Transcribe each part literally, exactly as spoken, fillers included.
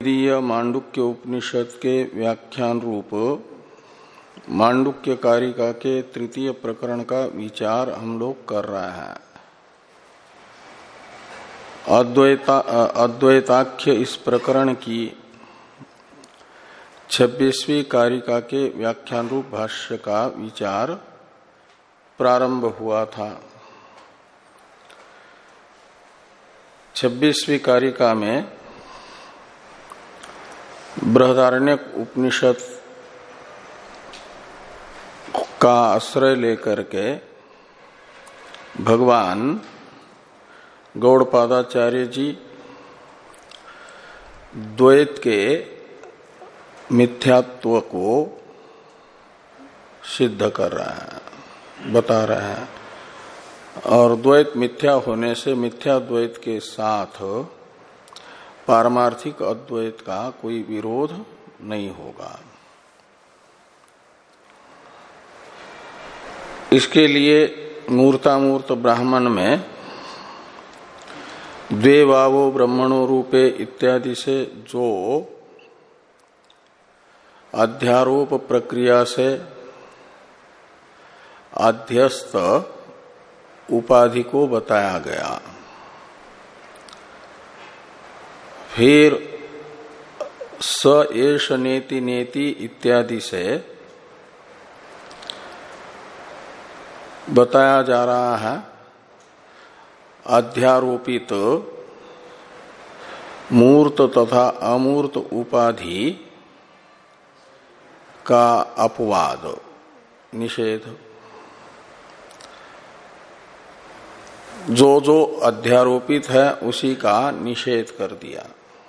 द्वितीय मांडुक्य उपनिषद के व्याख्यान रूप मांडुक्य कारिका के तृतीय प्रकरण का विचार हम लोग कर रहे हैं। अद्वैता अद्वैताख्य इस प्रकरण की छब्बीसवीं कारिका के व्याख्यान रूप भाष्य का विचार प्रारंभ हुआ था। छब्बीसवीं कारिका में बृहदारण्यक उपनिषद का आश्रय लेकर के भगवान गौड़पादाचार्य जी द्वैत के मिथ्यात्व को सिद्ध कर रहे हैं, बता रहे हैं। और द्वैत मिथ्या होने से मिथ्या द्वैत के साथ पारमार्थिक अद्वैत का कोई विरोध नहीं होगा। इसके लिए मूर्तामूर्त ब्राह्मण में द्वे भावो ब्रह्मणो रूपे इत्यादि से जो अध्यारोप प्रक्रिया से अध्यस्त उपाधि को बताया गया, फिर स एष नेति नेति इत्यादि से बताया जा रहा है अध्यारोपित मूर्त तथा अमूर्त उपाधि का अपवाद निषेध। जो जो अध्यारोपित है उसी का निषेध कर दिया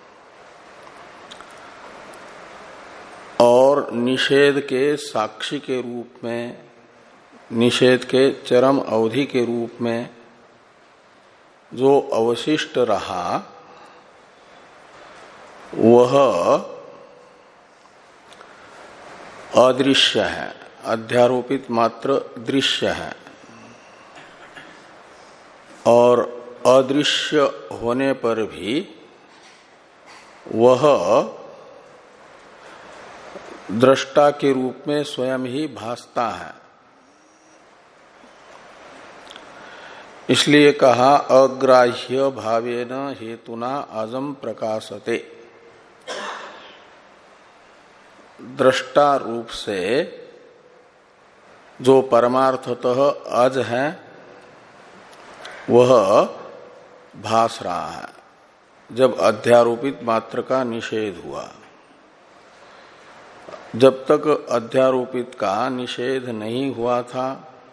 और निषेध के साक्षी के रूप में, निषेध के चरम अवधि के रूप में जो अवशिष्ट रहा वह अदृश्य है, अध्यारोपित मात्र दृश्य है। और अदृश्य होने पर भी वह दृष्टा के रूप में स्वयं ही भासता है। इसलिए कहा अग्राह्य भावेन हेतुना अजम प्रकाशते। दृष्टा रूप से जो परमार्थतः अज है वह भास रहा है। जब अध्यारोपित मात्र का निषेध हुआ, जब तक अध्यारोपित का निषेध नहीं हुआ था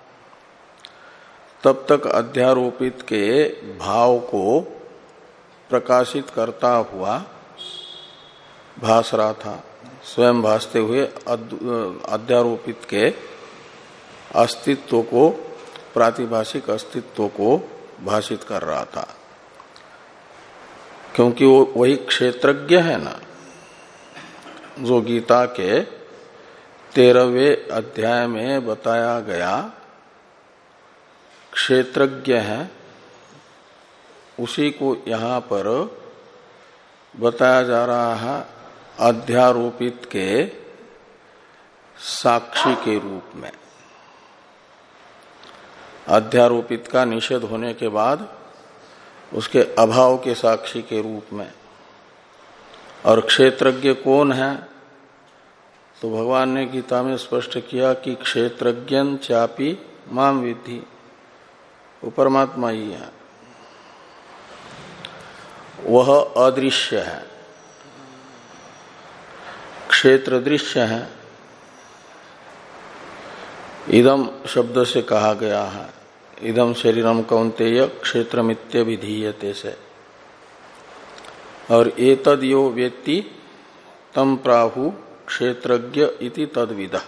तब तक अध्यारोपित के भाव को प्रकाशित करता हुआ भास रहा था। स्वयं भासते हुए अध्यारोपित के अस्तित्व को, प्रातिभाषिक अस्तित्व को भाषित कर रहा था, क्योंकि वो वही क्षेत्रज्ञ है ना, जो गीता के तेरहवें अध्याय में बताया गया क्षेत्रज्ञ है। उसी को यहाँ पर बताया जा रहा है अध्यारोपित के साक्षी के रूप में। अध्यारोपित का निषेध होने के बाद उसके अभाव के साक्षी के रूप में। और क्षेत्रज्ञ कौन है? तो भगवान ने गीता में स्पष्ट किया कि क्षेत्रज्ञं चापि माम विद्धि, वो परमात्मा ही है, वह अदृश्य है, क्षेत्र दृश्य है। इदम शब्द से कहा गया है, इदम शरीरम कौन्तेय क्षेत्रमित्य विधीयते से। और एतद यो वेत्ति तम प्राहु क्षेत्रज्ञ इति तद्विदः।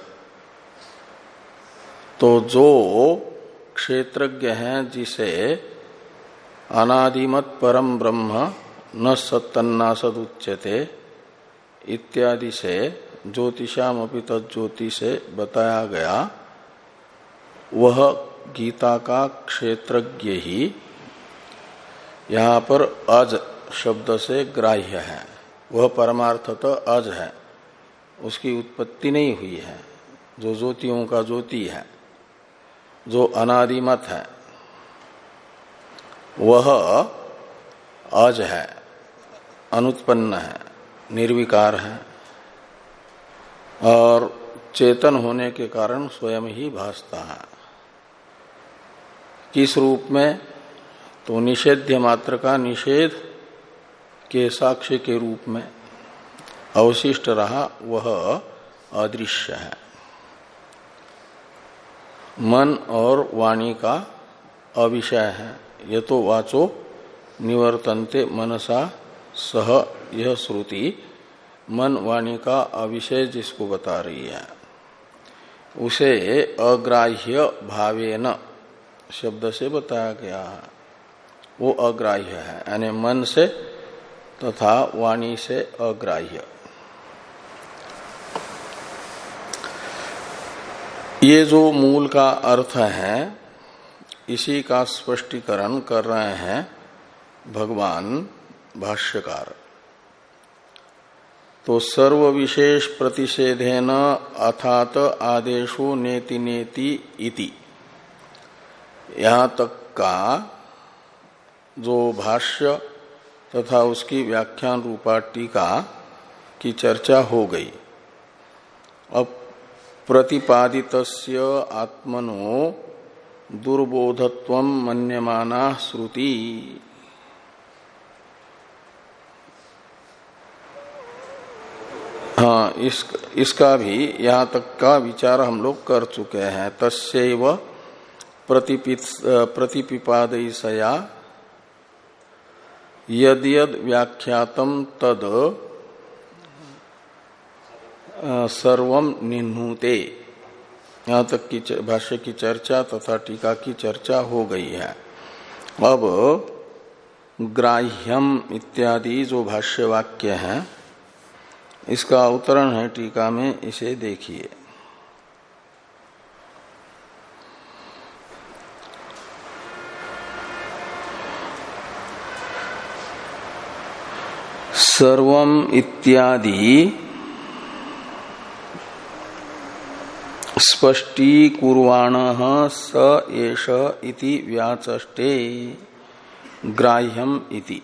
तो जो क्षेत्रज्ञ है, जिसे अनादिमत परम ब्रह्म न सत्तन्नासद उच्यते इत्यादि से ज्योतिषाम अपि तज्ज्योति से बताया गया, वह गीता का क्षेत्रज्ञ ही यहाँ पर अज शब्द से ग्राह्य है। वह परमार्थतः अज है, उसकी उत्पत्ति नहीं हुई है। जो ज्योतियों का ज्योति है, जो अनादिमत है, वह अज है, अनुत्पन्न है, निर्विकार है और चेतन होने के कारण स्वयं ही भासता है। किस रूप में? तो निषेध्य मात्र का निषेध के साक्ष्य के रूप में अवशिष्ट रहा, वह अदृश्य है। मन और वाणी का अविषय है। ये तो वाचो निवर्तन्ते मनसा सह, यह श्रुति मन वाणी का अविषय जिसको बता रही है, उसे अग्राह्य भावेन शब्द से बताया गया है। वो अग्राह्य है, यानी मन से तथा वाणी से अग्राह्य। ये जो मूल का अर्थ है, इसी का स्पष्टीकरण कर रहे हैं भगवान भाष्यकार। तो सर्व विशेष प्रतिषेधेन अथात आदेशो नेति नेति इति, यहां तक का जो भाष्य तथा उसकी व्याख्यान रूपा टीका की चर्चा हो गई। अब प्रतिपादितस्य आत्मनो दुर्बोधत्वं मन्यमाना श्रुति, हाँ, इस इसका भी यहाँ तक का विचार हम लोग कर चुके हैं। तस्यैव प्रतिपिपादयिसया यद यद व्याख्यातम तद सर्वम निह्नुते, यहाँ तक की भाष्य की चर्चा तथा टीका की चर्चा हो गई है। अब ग्राह्यम इत्यादि जो भाष्य वाक्य है, इसका अवतरण है टीका में, इसे देखिए। सर्वम इत्यादि स्पष्टीकुर्वाणः स एष इति व्याचष्टे ग्राह्यम इति।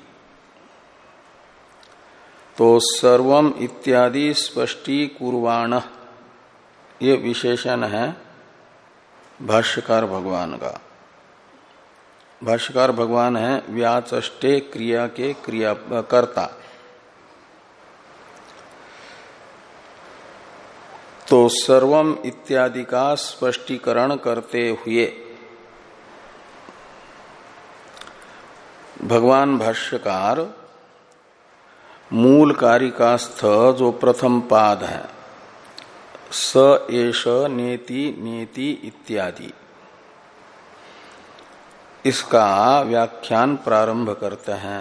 तो सर्वम इत्यादि स्पष्टीकुर्वाणः, ये विशेषण है भाष्यकार भगवान का। भाष्यकार भगवान है व्याचष्टे क्रिया के क्रिया कर्ता। तो सर्वम इत्यादि का स्पष्टीकरण करते हुए भगवान भाष्यकार मूल कारिकास्थ जो प्रथम पाद है, स एष नेति नेति इत्यादि, इसका व्याख्यान प्रारंभ करते हैं।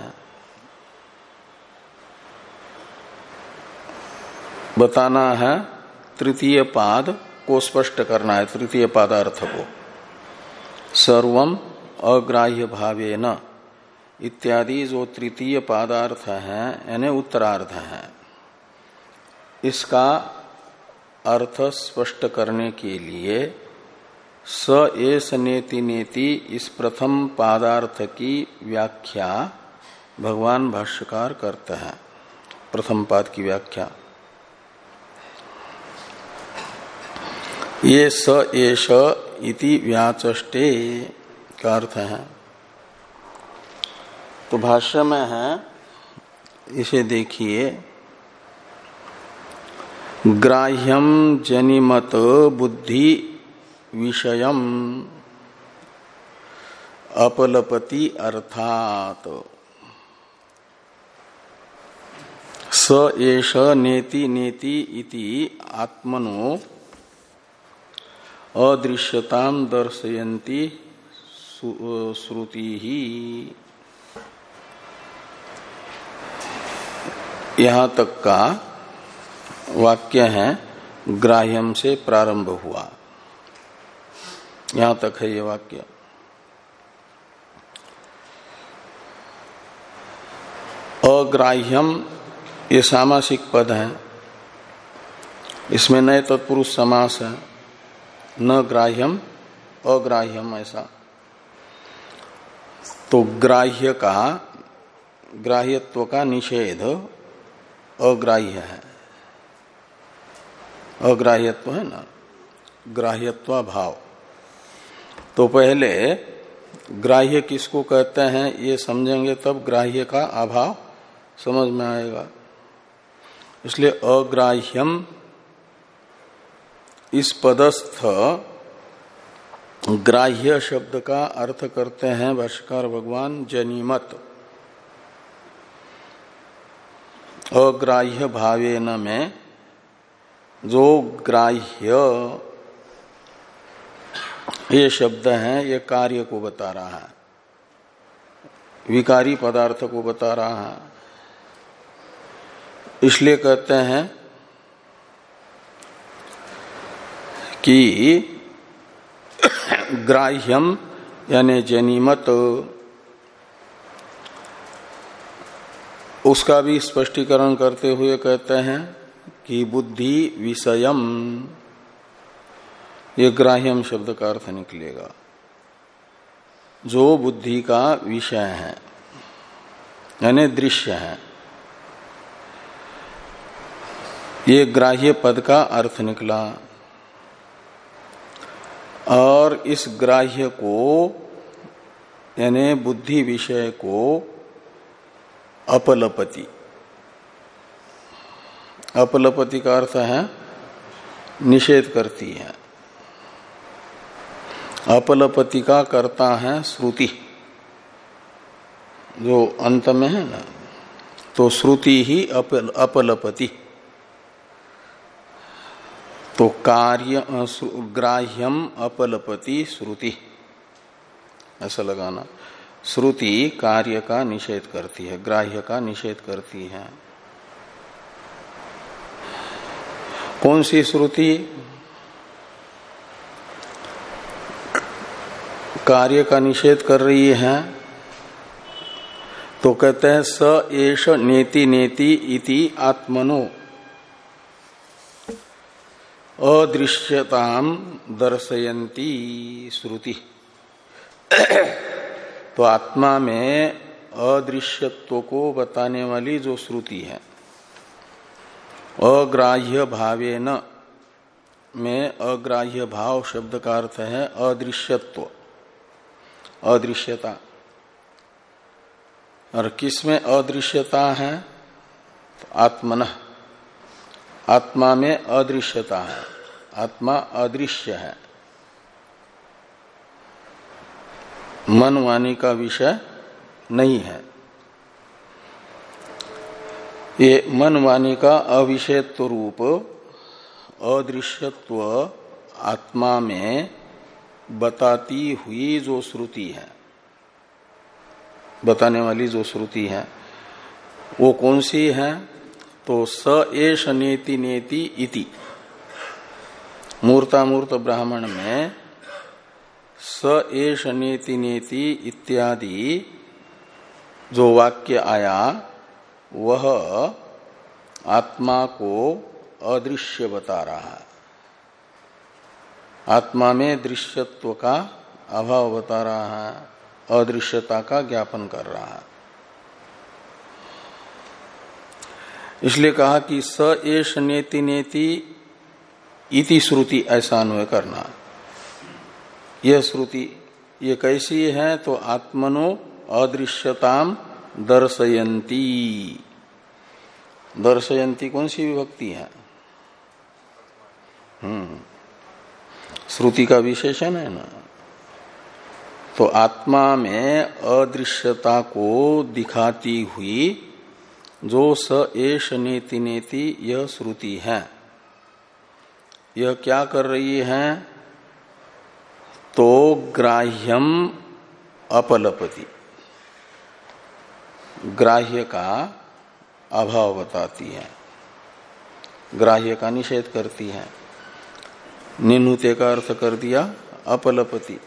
बताना है तृतीय पाद को स्पष्ट करना है, तृतीय पादार्थ को। सर्वम अग्राह्य भावेन इत्यादि जो तृतीय पादार्थ है, यानी उत्तरार्ध है, इसका अर्थ स्पष्ट करने के लिए स एष नेति नेति इस प्रथम पादार्थ की व्याख्या भगवान भाष्यकार करते हैं। प्रथम पाद की व्याख्या ये स एष इति व्याचष्टे का अर्थ है। तो भाष्य में है, इसे देखिए। ग्राह्यम जनिमत बुद्धि विषयम अपलपति अर्थात स एष नेति नेति इति आत्मनो अदृश्यतां दर्शयन्ति श्रुति ही। यहाँ तक का वाक्य है ग्राह्यम से प्रारंभ हुआ, यहाँ तक है ये वाक्य। अग्राह्यम ये सामासिक पद है, इसमें नए तत्पुरुष समास है, न ग्राह्यम अग्राह्यम ऐसा। तो ग्राह्य का ग्राह्यत्व का निषेध अग्राह्य है, अग्राह्यत्व है ना, ग्राह्यत्व भाव। तो पहले ग्राह्य किसको कहते हैं ये समझेंगे, तब ग्राह्य का अभाव समझ में आएगा। इसलिए अग्राह्यम इस पदस्थ ग्राह्य शब्द का अर्थ करते हैं भाष्यकार भगवान जनिमत। अग्राह्य भावेन में जो ग्राह्य ये शब्द है ये कार्य को बता रहा है, विकारी पदार्थ को बता रहा है। इसलिए कहते हैं कि ग्राह्यम यानी जनिमत, उसका भी स्पष्टीकरण करते हुए कहते हैं कि बुद्धि विषयम, ये ग्राह्यम शब्द का अर्थ निकलेगा, जो बुद्धि का विषय है यानी दृश्य है। ये ग्राह्य पद का अर्थ निकला। और इस ग्राह्य को यानी बुद्धि विषय को अपलपति, अपलपति का अर्थ है निषेध करती है। अपलपति का करता है श्रुति, जो अंत में है ना, तो श्रुति ही अपल, अपलपति। तो कार्य ग्राह्यम अपलपति श्रुति ऐसा लगाना। श्रुति कार्य का निषेध करती है, ग्राह्य का निषेध करती है। कौन सी श्रुति कार्य का निषेध कर रही है? तो कहते हैं स एष नेति नेति इति आत्मनो अदृश्यताम दर्शयन्ती श्रुति। तो आत्मा में अदृश्यत्व को बताने वाली जो श्रुति है, अग्राह्य भावेन में अग्राह्य भाव शब्द का अर्थ है अदृश्यत्व, अदृश्यता। और किसमें अदृश्यता है? तो आत्मन, आत्मा में अदृश्यता है, आत्मा अदृश्य है, मन वाणी का विषय नहीं है। ये मन वाणी का अविषयत्व रूप अदृश्यत्व आत्मा में बताती हुई जो श्रुति है, बताने वाली जो श्रुति है, वो कौन सी है? तो स एष नेति नेति इति, मूर्तामूर्त ब्राह्मण में स एष नेति नेति इत्यादि जो वाक्य आया वह आत्मा को अदृश्य बता रहा है, आत्मा में दृश्यत्व का अभाव बता रहा है, अदृश्यता का ज्ञापन कर रहा है। इसलिए कहा कि स एष नेति नेति इति श्रुति ऐसा अन्वय करना। यह श्रुति ये कैसी है? तो आत्मनो अदृश्यताम दर्शयन्ती। दर्शयन्ती कौन सी विभक्ति है? हम्म श्रुति का विशेषण है ना। तो आत्मा में अदृश्यता को दिखाती हुई जो स एष नेति नेति यह श्रुति है, यह क्या कर रही है? तो ग्राह्यम अपलपति, ग्राह्य का अभाव बताती है, ग्राह्य का निषेध करती है। निनुते का अर्थ कर दिया अपलपति।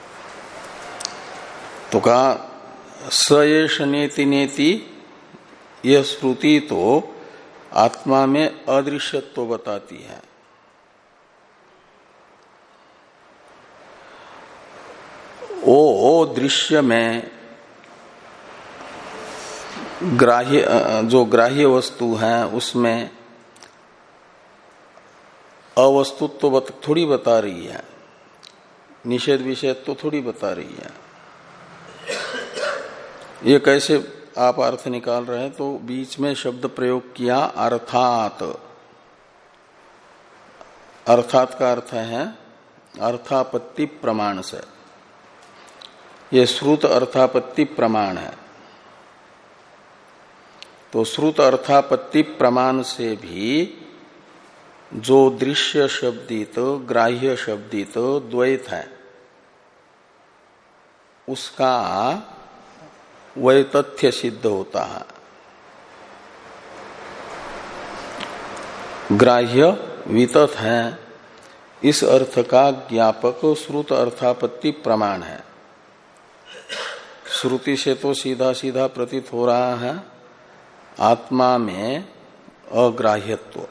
तो कहा स एष नेति नेति यह श्रुति तो आत्मा में अदृश्यत्व बताती है। वो दृश्य में ग्राह्य, जो ग्राह्य वस्तु है उसमें अवस्तुत्व तो थोड़ी बता रही है, निषेध विषय तो थोड़ी बता रही है। ये कैसे आप अर्थ निकाल रहे हैं? तो बीच में शब्द प्रयोग किया अर्थात। अर्थात का अर्थ है अर्थापत्ति प्रमाण से। ये श्रुत अर्थापत्ति प्रमाण है। तो श्रुत अर्थापत्ति प्रमाण से भी जो दृश्य शब्दित ग्राह्य शब्दित द्वैत है उसका वैतथ्य सिद्ध होता है। ग्राह्य वितथ है, इस अर्थ का ज्ञापक श्रुत अर्थापत्ति प्रमाण है। श्रुति से तो सीधा सीधा प्रतीत हो रहा है आत्मा में अग्राह्यत्व,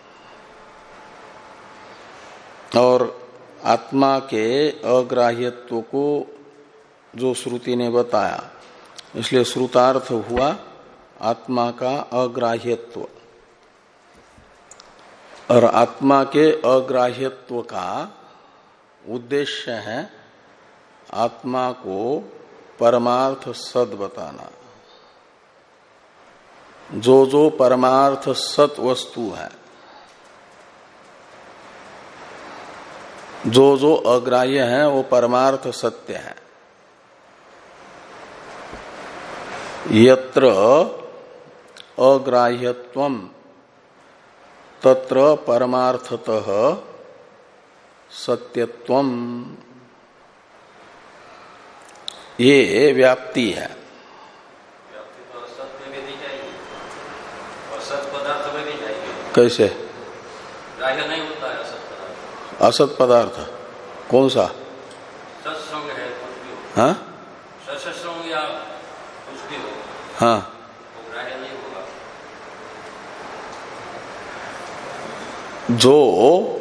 और आत्मा के अग्राह्यत्व को जो श्रुति ने बताया, इसलिए श्रुतार्थ हुआ आत्मा का अग्राह्यत्व। और आत्मा के अग्राह्यत्व का उद्देश्य है आत्मा को परमार्थ सद बताना। जो जो परमार्थ सत वस्तु है, जो जो अग्राह्य है वो परमार्थ सत्य है। यत्र अग्राह्यत्वम तत्र परमार्थतः सत्यत्वम, ये व्याप्ति है। व्याप्ति तो असत में भी जाएगी और सत पदार्थ में भी जाएगी। कैसे? ग्राह्य नहीं होता है असत पदार्थ। असत पदार्थ कौन सा? सत्संग है, कुछ भी हो। हाँ, सत्संग या कुछ भी हो, हाँ, वो ग्राह्य नहीं होगा। जो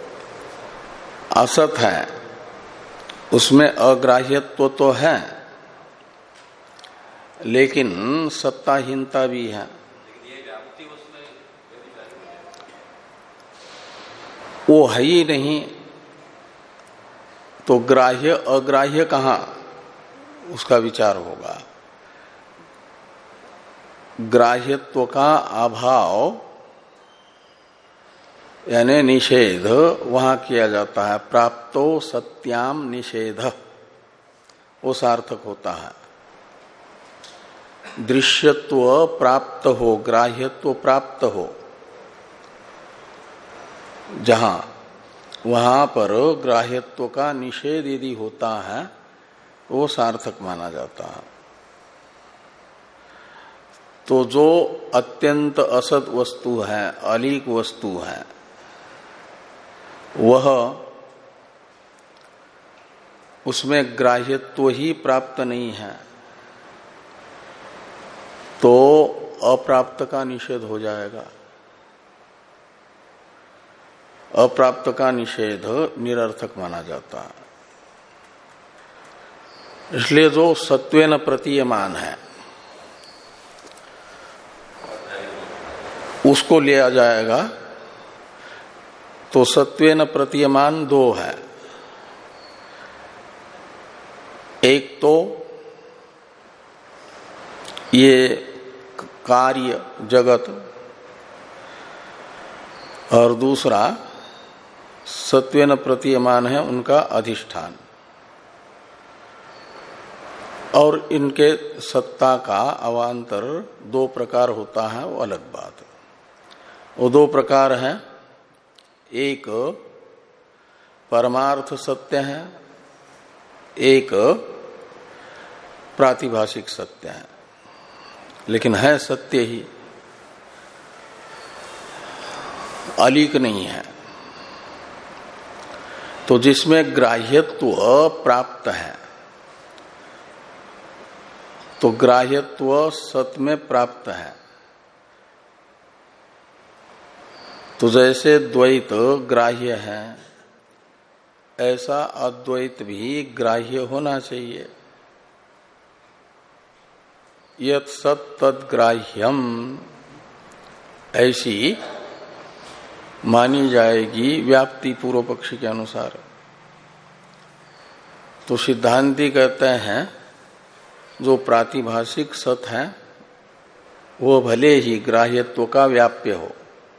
असत है उसमें अग्राह्यत्व तो है, लेकिन सत्ताहीनता भी है। लेकिन ये व्याप्ति उसमें वो है ही नहीं, तो ग्राह्य अग्राह्य कहाँ उसका विचार होगा। ग्राह्यत्व का अभाव यानी निषेध वहां किया जाता है। प्राप्तो सत्याम निषेध, वो सार्थक होता है। दृश्यत्व प्राप्त हो, ग्राह्यत्व प्राप्त हो जहां, वहां पर ग्राह्यत्व का निषेध यदि होता है वो सार्थक माना जाता है। तो जो अत्यंत असत वस्तु है, अलीक वस्तु है, वह उसमें ग्राह्यत्व ही प्राप्त नहीं है, तो अप्राप्त का निषेध हो जाएगा। अप्राप्त का निषेध निरर्थक माना जाता है। इसलिए जो सत्वेन प्रतीयमान है उसको लिया जाएगा। तो सत्वेन प्रतीयमान दो है, एक तो ये कार्य जगत, और दूसरा सत्वेन प्रतीयमान है उनका अधिष्ठान। और इनके सत्ता का अवान्तर दो प्रकार होता है, वो अलग बात है। वो दो प्रकार हैं, एक परमार्थ सत्य है, एक प्रातिभाषिक सत्य है, लेकिन है सत्य ही, अलीक नहीं है। तो जिसमें ग्राह्यत्व प्राप्त है, तो ग्राह्यत्व सत में प्राप्त है, तो जैसे द्वैत ग्राह्य है ऐसा अद्वैत भी ग्राह्य होना चाहिए। यत् सत् तद्ग्राह्यम ऐसी मानी जाएगी व्याप्ति पूर्व पक्षी के अनुसार। तो सिद्धांती कहते हैं जो प्रातिभाषिक सत है वो भले ही ग्राह्यत्व का व्याप्य हो,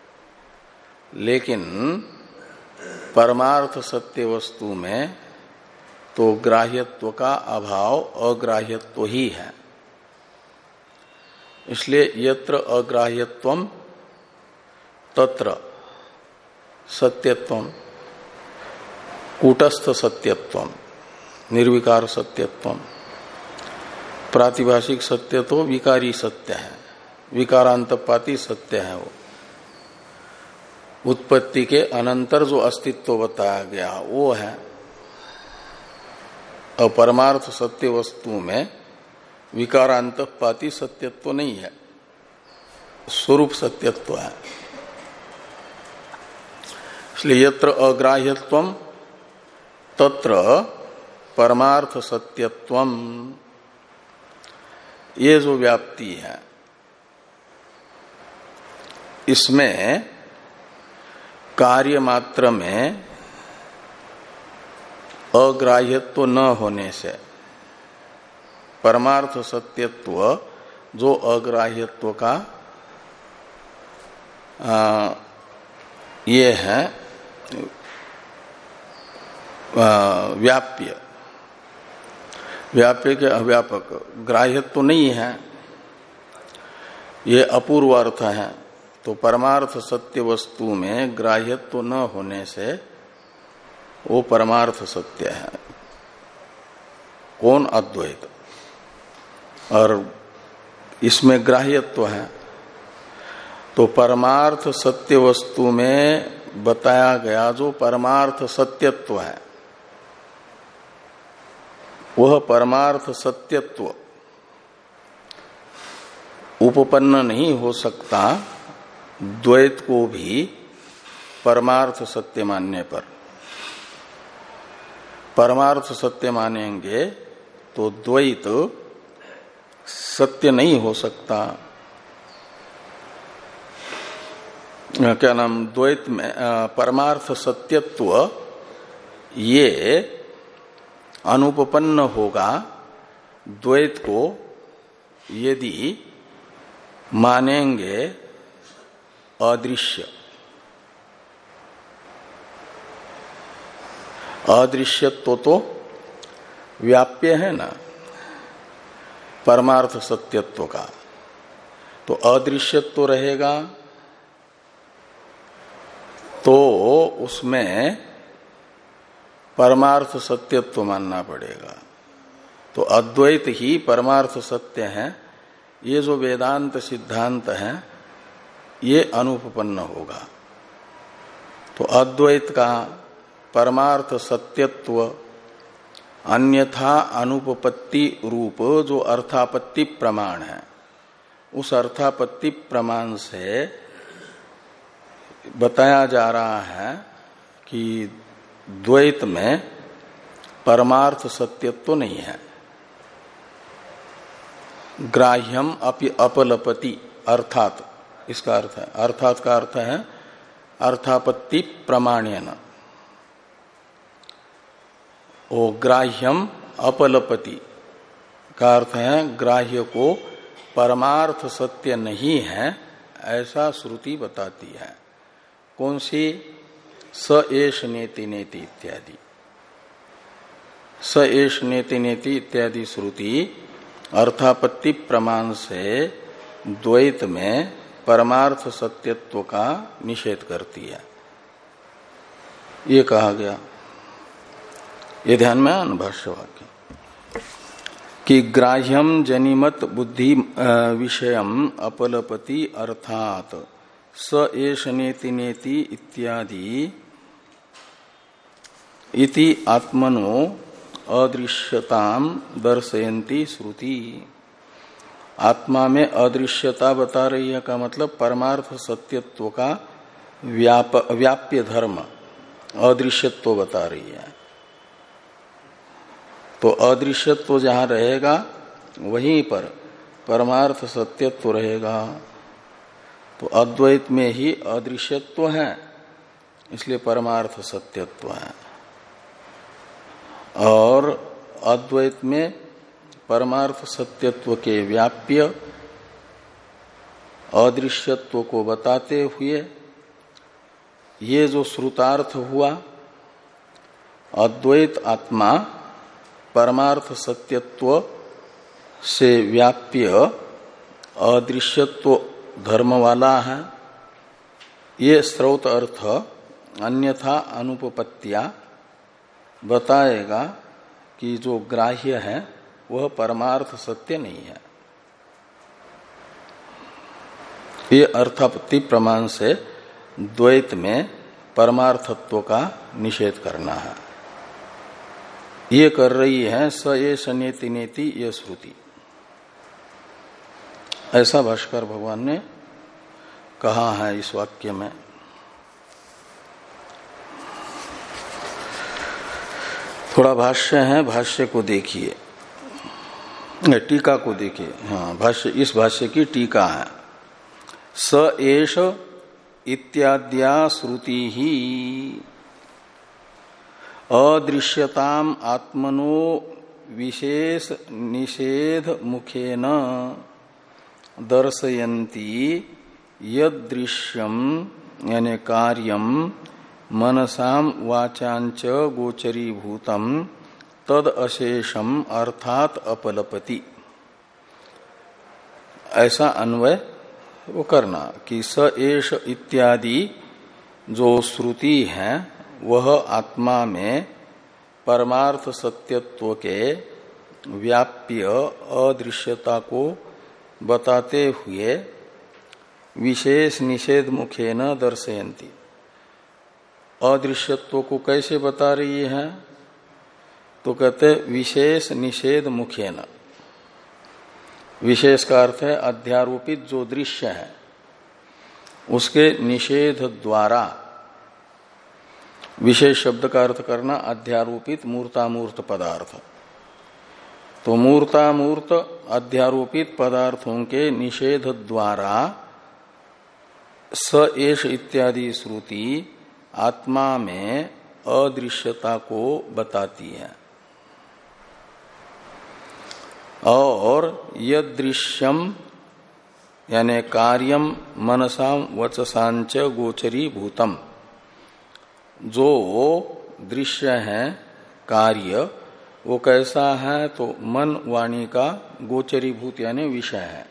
लेकिन परमार्थ सत्य वस्तु में तो ग्राह्यत्व का अभाव अग्राह्यत्व ही है। इसलिए यत्र अग्राह्यत्वम तत्र सत्यत्वम, कूटस्थ सत्यत्वम, निर्विकार सत्यत्वम। प्रातिभाषिक सत्य तो विकारी सत्य है, विकारांतपाती सत्य है। वो उत्पत्ति के अनंतर जो अस्तित्व बताया गया वो है। और परमार्थ सत्य वस्तु में विकारांतपाती सत्यत्व नहीं है, स्वरूप सत्यत्व है। इसलिए यत्र अग्राह्यत्वम तत्र परमार्थ सत्यत्वम, ये जो व्याप्ति है इसमें कार्य मात्र में अग्राह्यत्व न होने से परमार्थ सत्यत्व जो अग्राह्यत्व का आ, ये है व्याप्य, व्याप्य के अव्यापक, ग्राह्यत्व तो नहीं है, ये अपूर्व अर्थ है। तो परमार्थ सत्य वस्तु में ग्राह्यत्व तो न होने से वो परमार्थ सत्य है। कौन? अद्वैत। और इसमें ग्राह्यत्व है। तो परमार्थ सत्य वस्तु में बताया गया जो परमार्थ सत्यत्व है वह परमार्थ सत्यत्व उपपन्न नहीं हो सकता द्वैत को भी परमार्थ सत्य मानने पर। परमार्थ सत्य मानेंगे तो द्वैत सत्य नहीं हो सकता। क्या नाम? द्वैत में परमार्थ सत्यत्व ये अनुपपन्न होगा द्वैत को यदि मानेंगे अदृश्य। अदृश्यत्व तो व्याप्य है ना परमार्थ सत्यत्व का, तो अदृश्यत्व रहेगा तो उसमें परमार्थ सत्यत्व मानना पड़ेगा। तो अद्वैत ही परमार्थ सत्य है, ये जो वेदांत सिद्धांत है ये अनुपपन्न होगा। तो अद्वैत का परमार्थ सत्यत्व अन्यथा अनुपपत्ति रूप जो अर्थापत्ति प्रमाण है, उस अर्थापत्ति प्रमाण से बताया जा रहा है कि द्वैत में परमार्थ सत्यत्व नहीं है। ग्राह्यम अपि अपलपति अर्थात, इसका अर्थ है, अर्थात का अर्थ है अर्थापत्ति प्रमाण्यन। ओ ग्राह्यम अपलपति का अर्थ है ग्राह्य को परमार्थ सत्य नहीं है ऐसा श्रुति बताती है। कौन सी? स एष नेति नेति इत्यादि। स एष नेति नेति इत्यादि श्रुति अर्थापत्ति प्रमाण से द्वैत में परमार्थ सत्यत्व का निषेध करती है, ये कहा गया। ये ध्यान में आना भाष्य वाक्य कि ग्राह्यम जनिमत बुद्धि विषयम अपलपति अर्थात स एष नेति नेति इत्यादि इति आत्मनो अदृश्यताम दर्शयन्ति श्रुति। आत्मा में अदृश्यता बता रही है का मतलब परमार्थ सत्यत्व का व्याप व्याप्य धर्म अदृश्यत्व बता रही है। तो अदृश्यत्व जहां रहेगा वहीं पर परमार्थ सत्यत्व रहेगा। तो अद्वैत में ही अदृश्यत्व है, इसलिए परमार्थ सत्यत्व है, और अद्वैत में परमार्थ सत्यत्व के व्याप्य अदृश्यत्व को बताते हुए ये जो श्रुतार्थ हुआ, अद्वैत आत्मा परमार्थ सत्यत्व से व्याप्य अदृश्यत्व धर्म वाला है, ये स्रोत अर्थ अन्यथा अनुपपत्तिया बताएगा कि जो ग्राह्य है वह परमार्थ सत्य नहीं है। ये अर्थापत्ति प्रमाण से द्वैत में परमार्थत्व का निषेध करना है। ये कर रही है स ये शनेति नेति ये श्रुति। ऐसा भाष्कर भगवान ने कहा है इस वाक्य में। थोड़ा भाष्य है, भाष्य को देखिए, टीका को देखिए। हाँ, भाष्य, इस भाष्य की टीका है। स एष इत्याद्या श्रुति ही अदृश्यताम आत्मनो विशेष निषेध मुखेन दर्शयन्ति यदृश्यम यानी कार्यम मनसाम वाचांच गोचरीभूतम तद अशेषम अर्थात अपलपति। ऐसा अन्वय वो करना कि स एष इत्यादि जो श्रुति है वह आत्मा में परमार्थ सत्यत्व के व्याप्य अदृश्यता को बताते हुए विशेष निषेध मुखेन दर्शयन्ति। अदृश्यत्व को कैसे बता रही है? तो कहते विशेष निषेध मुखेन। विशेष का अर्थ है अध्यारोपित जो दृश्य है उसके निषेध द्वारा। विशेष शब्द का अर्थ करना अध्यारोपित मूर्तामूर्त पदार्थ। तो मूर्तामूर्त अध्यारोपित पदार्थों के निषेध द्वारा स एष इत्यादि श्रुति आत्मा में अदृश्यता को बताती है। और यदृश्यम यानी कार्यम मनसाम वचसांच गोचरी भूतम, जो दृश्य है कार्य वो कैसा है? तो मन वाणी का गोचरीभूत यानी विषय है।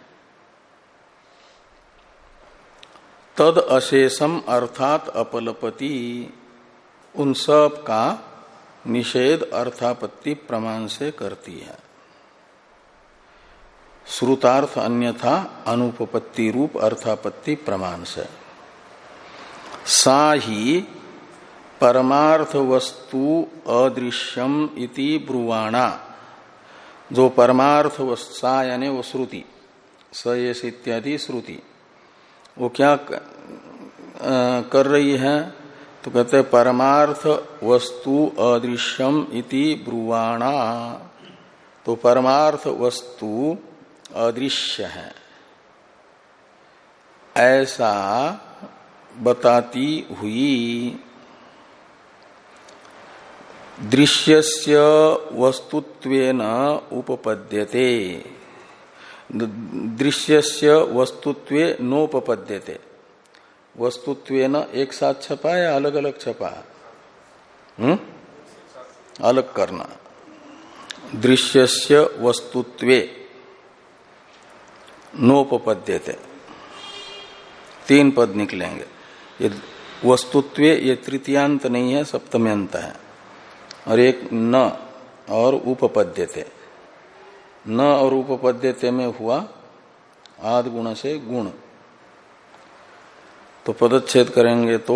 तद अशेषम अर्थात अपलपति, उन सब का निषेध अर्थापत्ति प्रमाण से करती है। श्रुतार्थ अन्यथा अनुपपत्ति रूप अर्थापत्ति प्रमाण से। सा ही परमार्थ वस्तु अदृश्यम इति ब्रुवाणा, जो परमार्थ वस्तु सा यानी वो श्रुति, स येष इत्यादि श्रुति वो क्या कर रही है? तो कहते परमार्थ वस्तु अदृश्यम इति ब्रुवाणा। तो परमार्थ वस्तु अदृश्य है ऐसा बताती हुई दृश्यस्य वस्तुत्वेन उपपद्यते, दृश्यस्य वस्तुत्वे नोपपद्यते। वस्तुत्वेन एक साथ छपा या अलग अलग छपा? हम्म अलग करना। दृश्यस्य वस्तुत्वे नोपपद्यते, तीन पद निकलेंगे। ये वस्तुत्वे ये तृतीयांत नहीं है, सप्तम्यंत है। और एक न और उपपद्यते। न और उपपद्यते में हुआ आद गुण से गुण। तो पदच्छेद करेंगे तो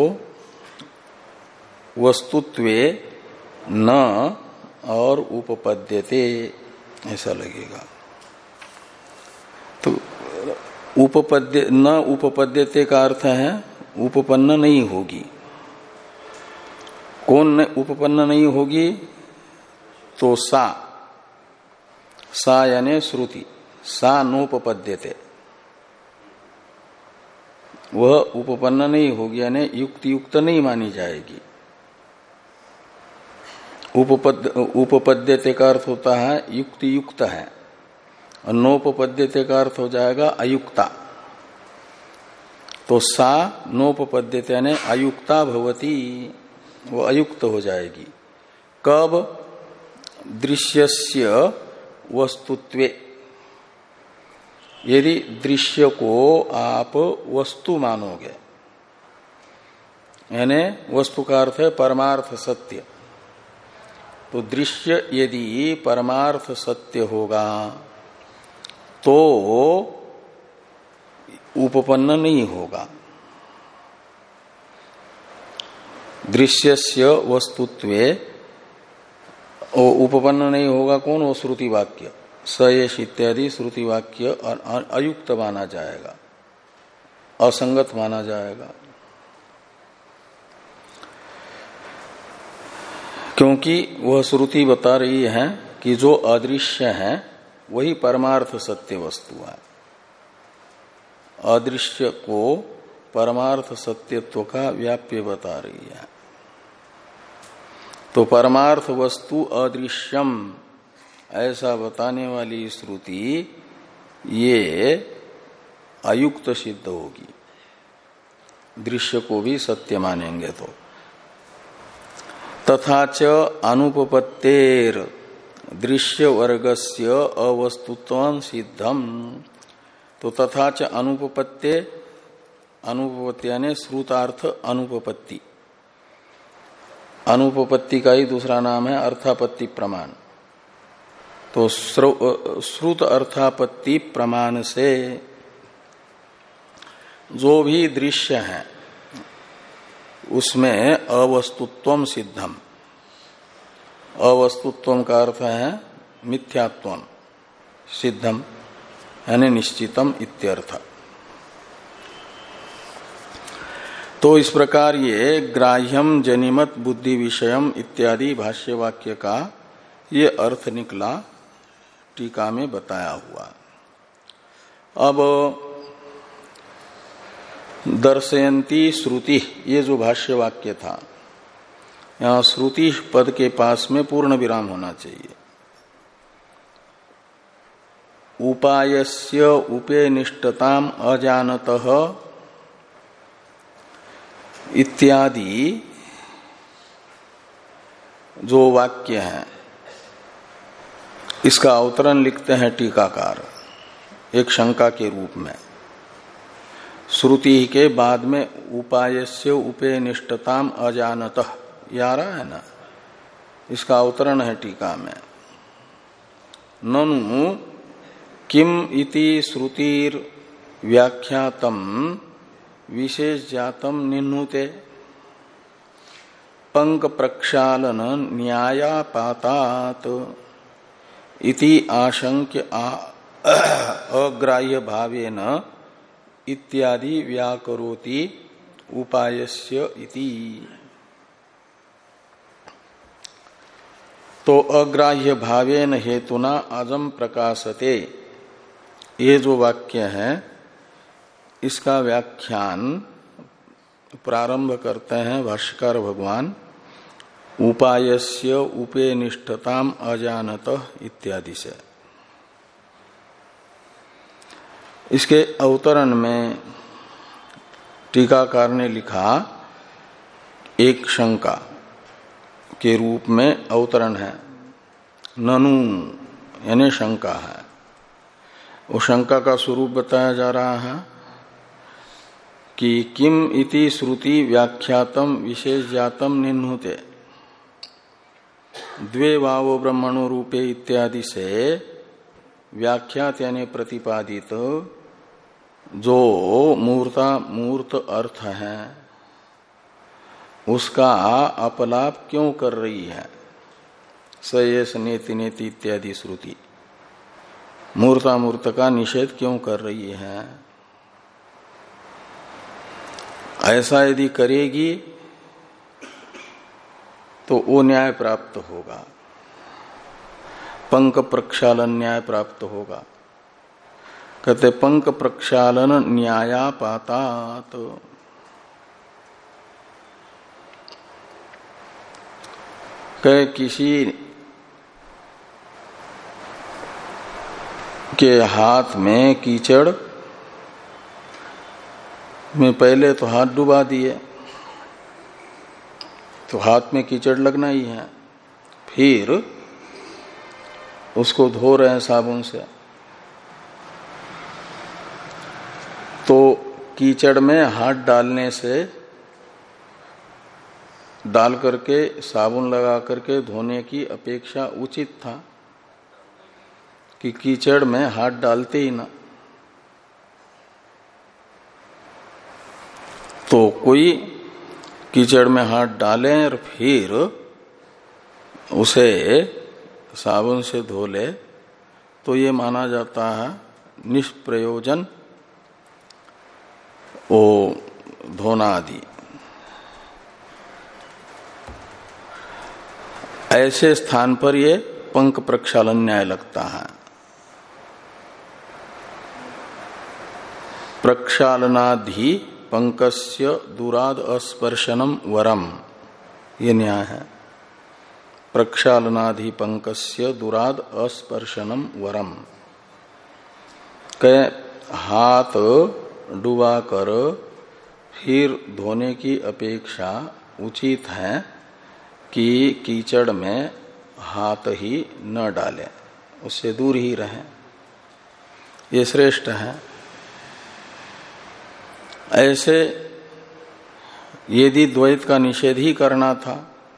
वस्तुत्वे न और उपपद्यते ऐसा लगेगा। तो उपपद्य न उपपद्यते का अर्थ है उपपन्न नहीं होगी। कौन उपपन्न नहीं होगी? तो सा, सा यानी श्रुति, सा नोपपद्यते, वह उपपन्न नहीं होगी, यानी युक्त युक्त नहीं मानी जाएगी। उपपद उपपद्यते का अर्थ होता है युक्त युक्त है, और नोपपद्यते का अर्थ हो जाएगा अयुक्ता। तो सा नोपपद्यते यानी अयुक्ता भवती, वो अयुक्त हो जाएगी। कब? दृश्यस्य वस्तुत्वे, यदि दृश्य को आप वस्तु मानोगे, यानी वस्तु का अर्थ है परमार्थ सत्य, तो दृश्य यदि परमार्थ सत्य होगा तो उपपन्न नहीं होगा। दृश्यस्य वस्तुत्वे उपपन्न नहीं होगा। कौन? वो श्रुति वाक्य, सयेष इत्यादि श्रुति वाक्य अयुक्त माना जाएगा, असंगत माना जाएगा, क्योंकि वह श्रुति बता रही है कि जो अदृश्य है वही परमार्थ सत्य वस्तु है। अदृश्य को परमार्थ सत्यत्व का व्याप्य बता रही है। तो परमार्थ वस्तु अदृश्यम ऐसा बताने वाली श्रुति ये अयुक्त सिद्ध होगी, दृश्य को भी सत्य मानेंगे तो। तथा च अनुपपत्तेर दृश्य वर्गस्य अवस्तुत्वं सिद्धम, तो तथा च अनुपपत्ते, अनुपपत्ति यानी श्रुतार्थ अनुपपत्ति, अनुपपत्ति का ही दूसरा नाम है अर्थापत्ति प्रमाण। तो श्रुत अर्थापत्ति प्रमाण से जो भी दृश्य है उसमें अवस्तुत्वम सिद्धम, अवस्तुत्वम का अर्थ है मिथ्यात्वम, सिद्धम यानी निश्चितम इत्यर्थ। तो इस प्रकार ये ग्राह्यम जनिमत बुद्धि विषयम इत्यादि भाष्य वाक्य का ये अर्थ निकला, टीका में बताया हुआ। अब दर्शयंती श्रुति, ये जो भाष्य वाक्य था, यहाँ श्रुति पद के पास में पूर्ण विराम होना चाहिए। उपायस्य उपेनिष्टताम अजानतः इत्यादि जो वाक्य है इसका अवतरण लिखते हैं टीकाकार एक शंका के रूप में। श्रुति के बाद में उपायस्य उपेनिष्टताम अजानतः या रहा है ना, इसका अवतरण है टीका में। ननु किम इति श्रुतिर व्याख्यातम विशेष जातम निन्नुते पंक प्रक्षालन न्यायापातात इति आशंक्य अग्राह्य भावेन इत्यादि व्याकरोति उपायस्य इति। तो अग्राह्य भावेन हेतुना अजम प्रकाशते, ये जो वाक्य है इसका व्याख्यान प्रारंभ करते हैं भाष्यकार भगवान उपायस्य उपेनिष्ठताम अजानतः इत्यादि से। इसके अवतरण में टीकाकार ने लिखा एक शंका के रूप में अवतरण है, ननु यानी शंका है। वो शंका का स्वरूप बताया जा रहा है कि किम इति श्रुति व्याख्यातम विशेष जातम निन्नुते द्वे वावो ब्रह्मणो रूपे इत्यादि से व्याख्यात यानी प्रतिपादित जो मूर्ता मूर्त अर्थ है उसका अपलाप क्यों कर रही है? सयेष नेति नेति इत्यादि श्रुति मूर्ता मूर्त का निषेध क्यों कर रही है? ऐसा यदि करेगी तो वो न्याय प्राप्त होगा, पंक प्रक्षालन न्याय प्राप्त होगा। कहते पंक प्रक्षालन न्यायापातात, कहे किसी के हाथ में कीचड़ में पहले तो हाथ डुबा दिए तो हाथ में कीचड़ लगना ही है, फिर उसको धो रहे हैं साबुन से, तो कीचड़ में हाथ डालने से, डाल करके साबुन लगा करके धोने की अपेक्षा उचित था कि कीचड़ में हाथ डालते ही ना। तो कोई कीचड़ में हाथ डालें और फिर उसे साबुन से धो ले तो ये माना जाता है निष्प्रयोजन वो धोना आदि। ऐसे स्थान पर ये पंक प्रक्षालन न्याय लगता है। प्रक्षालनाधि पंकस्य दूराद अस्पर्शनम वरम, ये न्याय है। प्रक्षालनाधि पंकस्य दूराद अस्पर्शनम वरम, के हाथ डुबा कर फिर धोने की अपेक्षा उचित है कि कीचड़ में हाथ ही न डालें, उससे दूर ही रहें, ये श्रेष्ठ है। ऐसे यदि द्वैत का निषेध ही करना था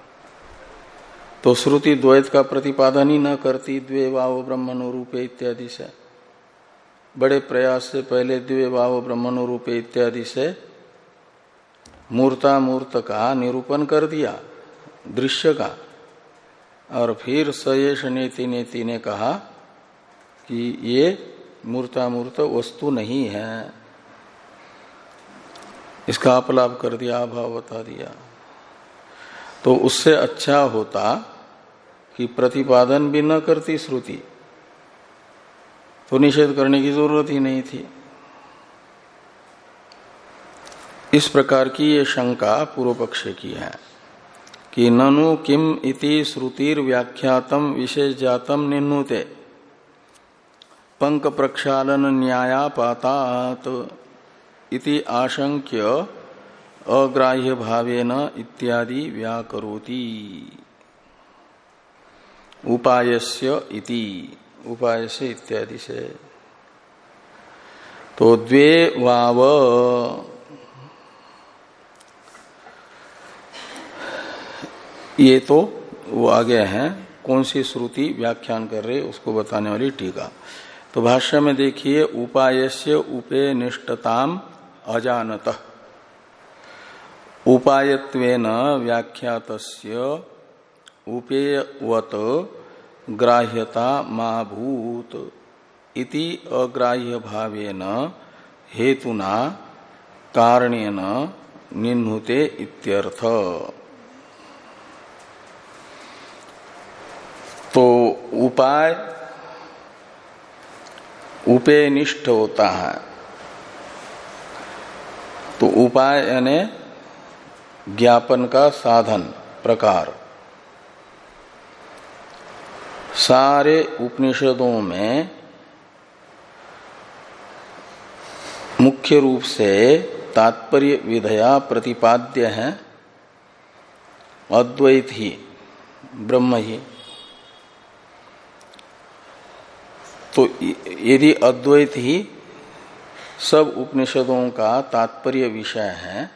तो श्रुति द्वैत का प्रतिपादन ही न करती, द्वे वाव ब्रह्मणो रूपे इत्यादि से। बड़े प्रयास से पहले द्वे वाव ब्रह्मणो रूपे इत्यादि से मूर्ता मूर्त का निरूपण कर दिया, दृश्य का, और फिर सयेष नेति नेति ने कहा कि ये मूर्ता मूर्त वस्तु नहीं है, इसका अपलाप कर दिया, अभाव बता दिया। तो उससे अच्छा होता कि प्रतिपादन भी न करती श्रुति, तो निषेध करने की जरूरत ही नहीं थी। इस प्रकार की ये शंका पूर्व पक्ष की है कि ननु किम इति श्रुतिर व्याख्यातम विशेष जातम निन्नुते पंक प्रक्षालन न्यायापातात इति आशंक्य अग्राह्य भावेन इत्यादि व्याकरोति। उपायस्य इति, उपाय से इत्यादि से। तो द्वे वाव, ये तो वो आगे हैं, कौन सी श्रुति व्याख्यान कर रहे उसको बताने वाली टीका। तो भाष्य में देखिए, उपायस्य उपे निष्ठताम अजानतः, उपायत्वेन व्याख्यातस्य उपेयवत ग्राह्यता मा भूत इति अग्राह्य भावेन हेतुना कारणेन निन्नुते इत्यर्थ। तो उपाय उपेनिष्ठ होता है, तो उपाय यानी ज्ञापन का साधन प्रकार। सारे उपनिषदों में मुख्य रूप से तात्पर्य विधया प्रतिपाद्य है अद्वैत ही, ब्रह्म ही। तो यदि अद्वैत ही सब उपनिषदों का तात्पर्य विषय है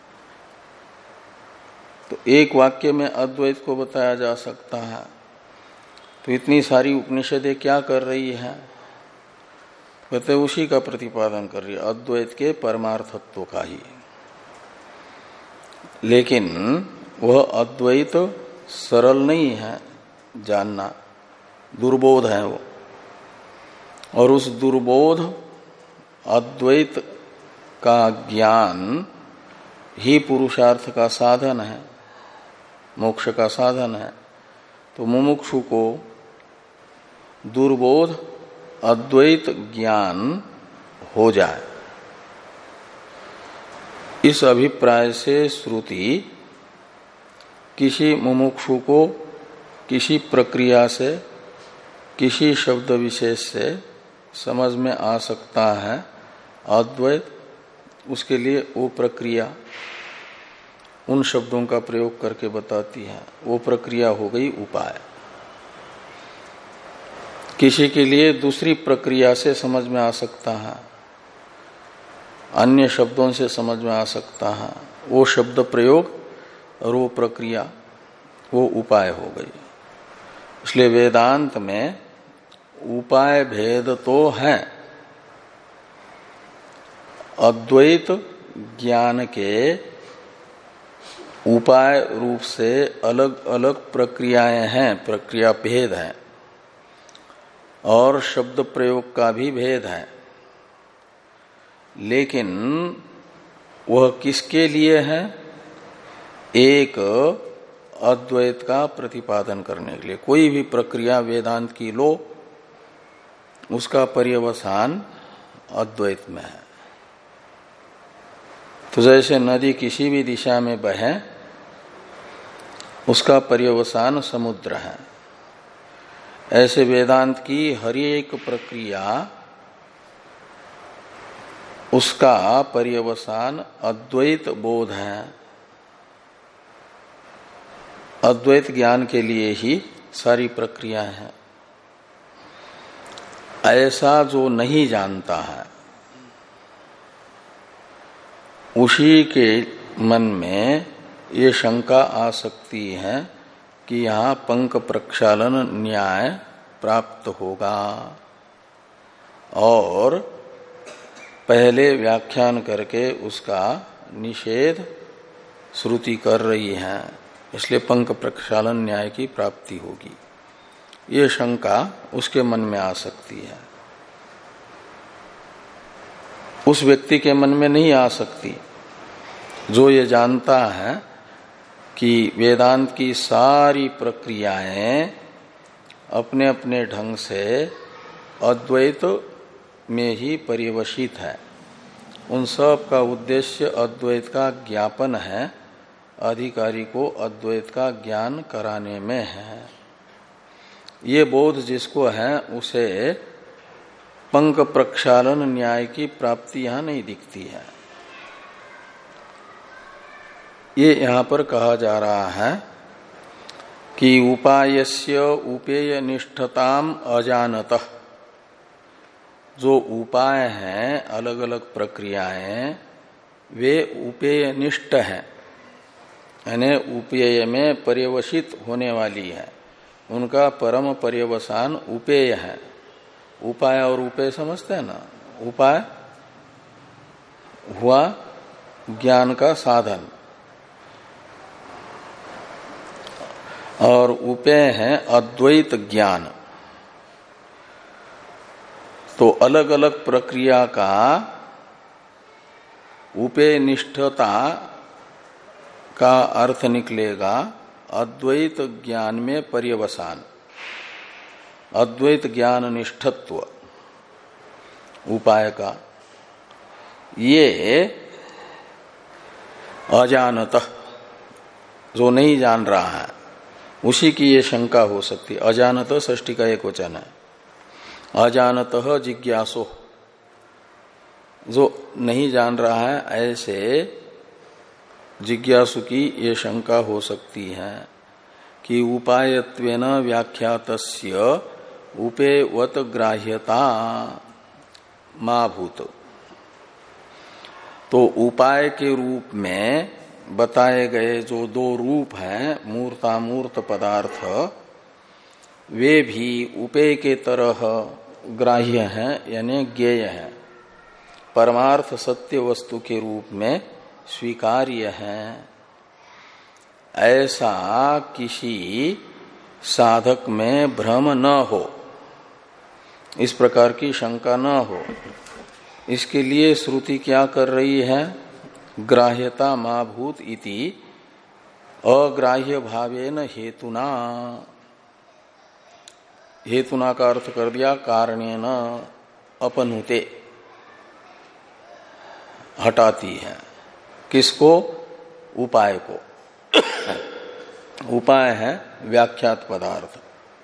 तो एक वाक्य में अद्वैत को बताया जा सकता है। तो इतनी सारी उपनिषदें क्या कर रही है? कहते उसी का प्रतिपादन कर रही है, अद्वैत के परमार्थत्व का ही। लेकिन वह अद्वैत सरल नहीं है जानना, दुर्बोध है वो। और उस दुर्बोध अद्वैत का ज्ञान ही पुरुषार्थ का साधन है, मोक्ष का साधन है। तो मुमुक्षु को दुर्बोध अद्वैत ज्ञान हो जाए, इस अभिप्राय से श्रुति किसी मुमुक्षु को किसी प्रक्रिया से, किसी शब्द विशेष से समझ में आ सकता है अद्वैत, उसके लिए वो प्रक्रिया उन शब्दों का प्रयोग करके बताती है। वो प्रक्रिया हो गई उपाय। किसी के लिए दूसरी प्रक्रिया से समझ में आ सकता है, अन्य शब्दों से समझ में आ सकता है, वो शब्द प्रयोग और वो प्रक्रिया, वो उपाय हो गई। इसलिए वेदांत में उपाय भेद तो है, अद्वैत ज्ञान के उपाय रूप से अलग अलग प्रक्रियाएं हैं, प्रक्रिया भेद है, और शब्द प्रयोग का भी भेद है। लेकिन वह किसके लिए है? एक अद्वैत का प्रतिपादन करने के लिए। कोई भी प्रक्रिया वेदांत की लो, उसका पर्यवसान अद्वैत में है। तो जैसे नदी किसी भी दिशा में बहे, उसका पर्यवसान समुद्र है, ऐसे वेदांत की हर एक प्रक्रिया, उसका पर्यवसान अद्वैत बोध है। अद्वैत ज्ञान के लिए ही सारी प्रक्रिया है। ऐसा जो नहीं जानता है, उसी के मन में ये शंका आ सकती है कि यहाँ पंक प्रक्षालन न्याय प्राप्त होगा, और पहले व्याख्यान करके उसका निषेध श्रुति कर रही है, इसलिए पंक प्रक्षालन न्याय की प्राप्ति होगी। ये शंका उसके मन में आ सकती है, उस व्यक्ति के मन में नहीं आ सकती जो ये जानता है कि वेदांत की सारी प्रक्रियाएं अपने अपने ढंग से अद्वैत में ही पर्यवसित है। उन सब का उद्देश्य अद्वैत का ज्ञापन है, अधिकारी को अद्वैत का ज्ञान कराने में है। ये बोध जिसको है, उसे पंक प्रक्षालन न्याय की प्राप्ति यहां नहीं दिखती है। ये यहां पर कहा जा रहा है कि उपायस्य उपेय निष्ठताम अजानतः, जो उपाय हैं, अलग अलग प्रक्रियाएं, वे उपेय निष्ठ हैं, यानी उपेय में पर्यवसित होने वाली है। उनका परम पर्यवसान उपेय है। उपाय और उपेय समझते हैं ना? उपाय हुआ ज्ञान का साधन, और उपेय है अद्वैत ज्ञान। तो अलग अलग प्रक्रिया का उपेय निष्ठता का अर्थ निकलेगा अद्वैत ज्ञान में पर्यवसान, अद्वैत ज्ञान निष्ठत्व उपाय का। ये अजानतः, जो नहीं जान रहा है, उसी की ये शंका हो सकती। अजानतः षष्ठी का एक वचन है। अजानतः जिज्ञासो, जो नहीं जान रहा है, ऐसे जिज्ञासु की ये शंका हो सकती है कि उपायत्वेन व्याख्यातस्य उपेयवत ग्राह्यता मा भूत। तो उपाय के रूप में बताए गए जो दो रूप हैं, मूर्तामूर्त पदार्थ, वे भी उपेय के तरह ग्राह्य हैं, यानी ज्ञेय हैं, परमार्थ सत्य वस्तु के रूप में स्वीकार्य हैं। ऐसा किसी साधक में भ्रम न हो, इस प्रकार की शंका न हो, इसके लिए श्रुति क्या कर रही है? ग्राह्यता माभूत इति अग्राह्य भावेन हेतुना, हेतुना का अर्थ कर दिया कारणेन अपनुते, हटाती है। किसको? उपाय को। उपाय है व्याख्यात पदार्थ।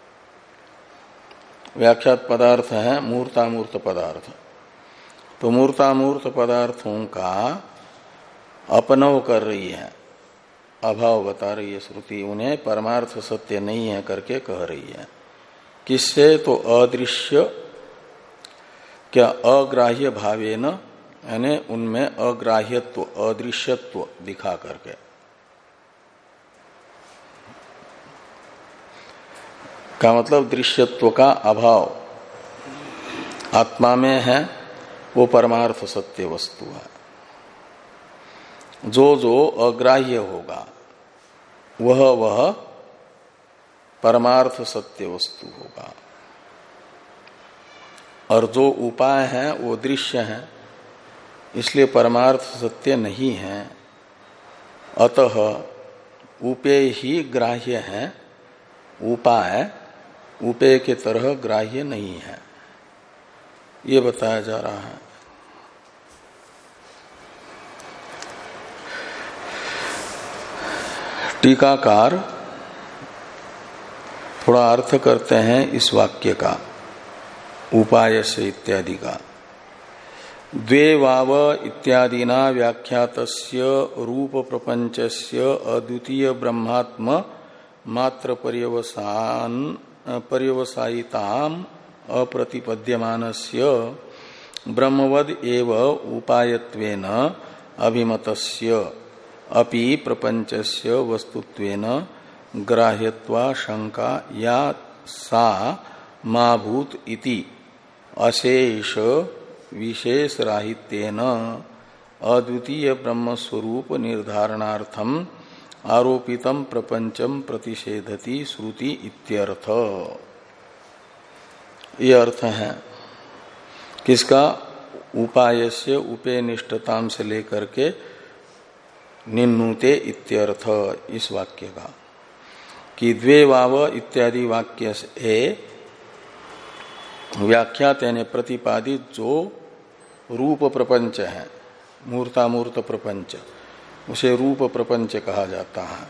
व्याख्यात पदार्थ है मूर्तामूर्त पदार्थ। तो मूर्तामूर्त पदार्थों का अपनव कर रही है, अभाव बता रही है श्रुति, उन्हें परमार्थ सत्य नहीं है करके कह रही है। किससे? तो अदृश्य, क्या अग्राह्य भावेन, यानी उनमें अग्राह्यत्व अदृश्यत्व दिखा करके। का मतलब दृश्यत्व का अभाव आत्मा में है, वो परमार्थ सत्य वस्तु है। जो जो अग्राह्य होगा वह वह परमार्थ सत्य वस्तु होगा, और जो उपाय है वो दृश्य है, इसलिए परमार्थ सत्य नहीं है। अतः उपेय ही ग्राह्य है, उपाय उपेय के तरह ग्राह्य नहीं है, ये बताया जा रहा है। टीकाकार थोड़ा अर्थ करते हैं इस वाक्य का, उपाय से इत्यादि का। द्वे वाव इत्यादिना व्याख्यातस्य रूप प्रपंचस्य अद्वितीय ब्रह्मात्म मात्र पर्यवसान पर्यवसायिताम अप्रतिपद्यमानस्य ब्रह्मवद एव उपायत्वेन अभिमतस्य अपि प्रपंचस्य वस्तुत्वेन ग्राह्यत्वा शंका या सा माभूत इति अशेष विशेष राहित्येन अद्वितीय ब्रह्म स्वरूप निर्धारणार्थम आरोपितम प्रपंचम प्रतिषेधति श्रुति इत्यर्थ। ये अर्थ है किसका? उपायस्य उपेनिष्ठताम से लेकर के निन्नुते इत्यर्थ, इस वाक्य का। कि द्वे वाव इत्यादि वाक्य से व्याख्यात यानी प्रतिपादित जो रूप प्रपंच है, मूर्तामूर्त प्रपंच, उसे रूप प्रपंच कहा जाता है।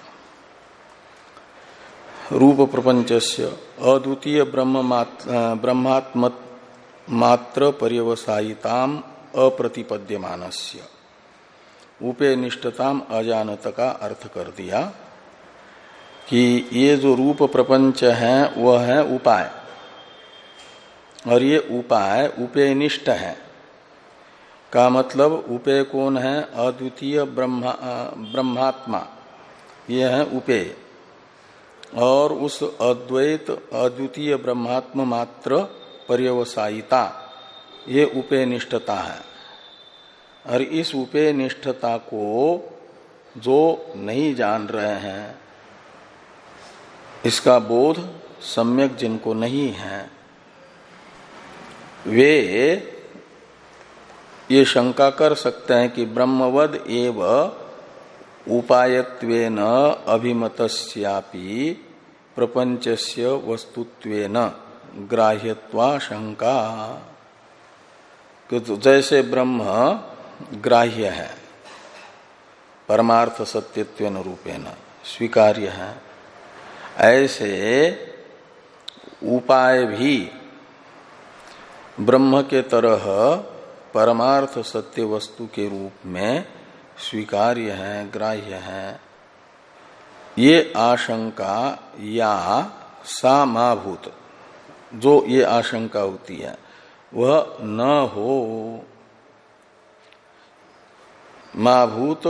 रूप प्रपंचस्य अद्वितीय ब्रह्म ब्रह्मात्म मात्र पर्यवसायिताम अप्रतिपद्यमानस्य, उपे निष्ठताम अजानत का अर्थ कर दिया कि ये जो रूप प्रपंच है वह है उपाय, और ये उपाय उपेनिष्ठ है। का मतलब उपेय कौन है? अद्वितीय ब्रह्मा ब्रह्मात्मा, ये है उपेय। और उस अद्वैत अद्वितीय ब्रह्मात्म मात्र पर्यवसायिता, ये उपेनिष्ठता है। और इस उपेनिष्ठता को जो नहीं जान रहे हैं, इसका बोध सम्यक जिनको नहीं है, वे ये शंका कर सकते हैं कि ब्रह्मवद एव उपायत्वेन अभिमतस्यापि प्रपंचस्य वस्तुत्वेन ग्राह्यत्वा शंका। जैसे ब्रह्म ग्राह्य है, परमार्थ सत्यत्वेन रूपेण स्वीकार्य है, ऐसे उपाय भी ब्रह्म के तरह परमार्थ सत्य वस्तु के रूप में स्वीकार्य है, ग्राह्य है। ये आशंका या सा माभूत, जो ये आशंका होती है वह न हो। माभूत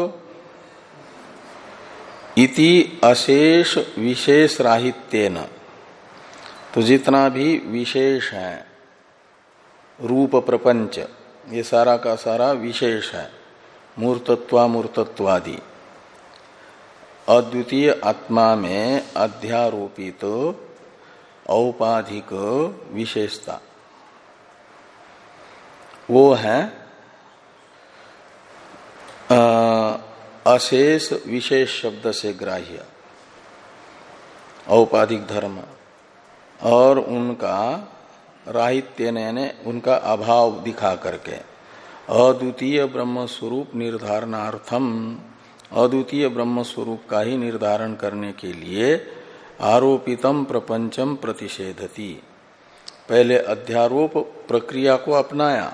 इति अशेष विशेष राहित्येन, तो जितना भी विशेष है रूप प्रपंच, ये सारा का सारा विशेष है, मूर्तत्वामूर्तत्वादि अद्वितीय आत्मा में अध्यारोपित औपाधिक विशेषता, वो है आ, अशेष विशेष शब्द से ग्राह्य औपाधिक धर्म, और उनका राहित्य यानी उनका अभाव दिखा करके अद्वितीय ब्रह्म स्वरूप निर्धारणार्थम, अद्वितीय ब्रह्म स्वरूप का ही निर्धारण करने के लिए आरोपितम प्रपंचम प्रतिषेधति, पहले अध्यारोप प्रक्रिया को अपनाया,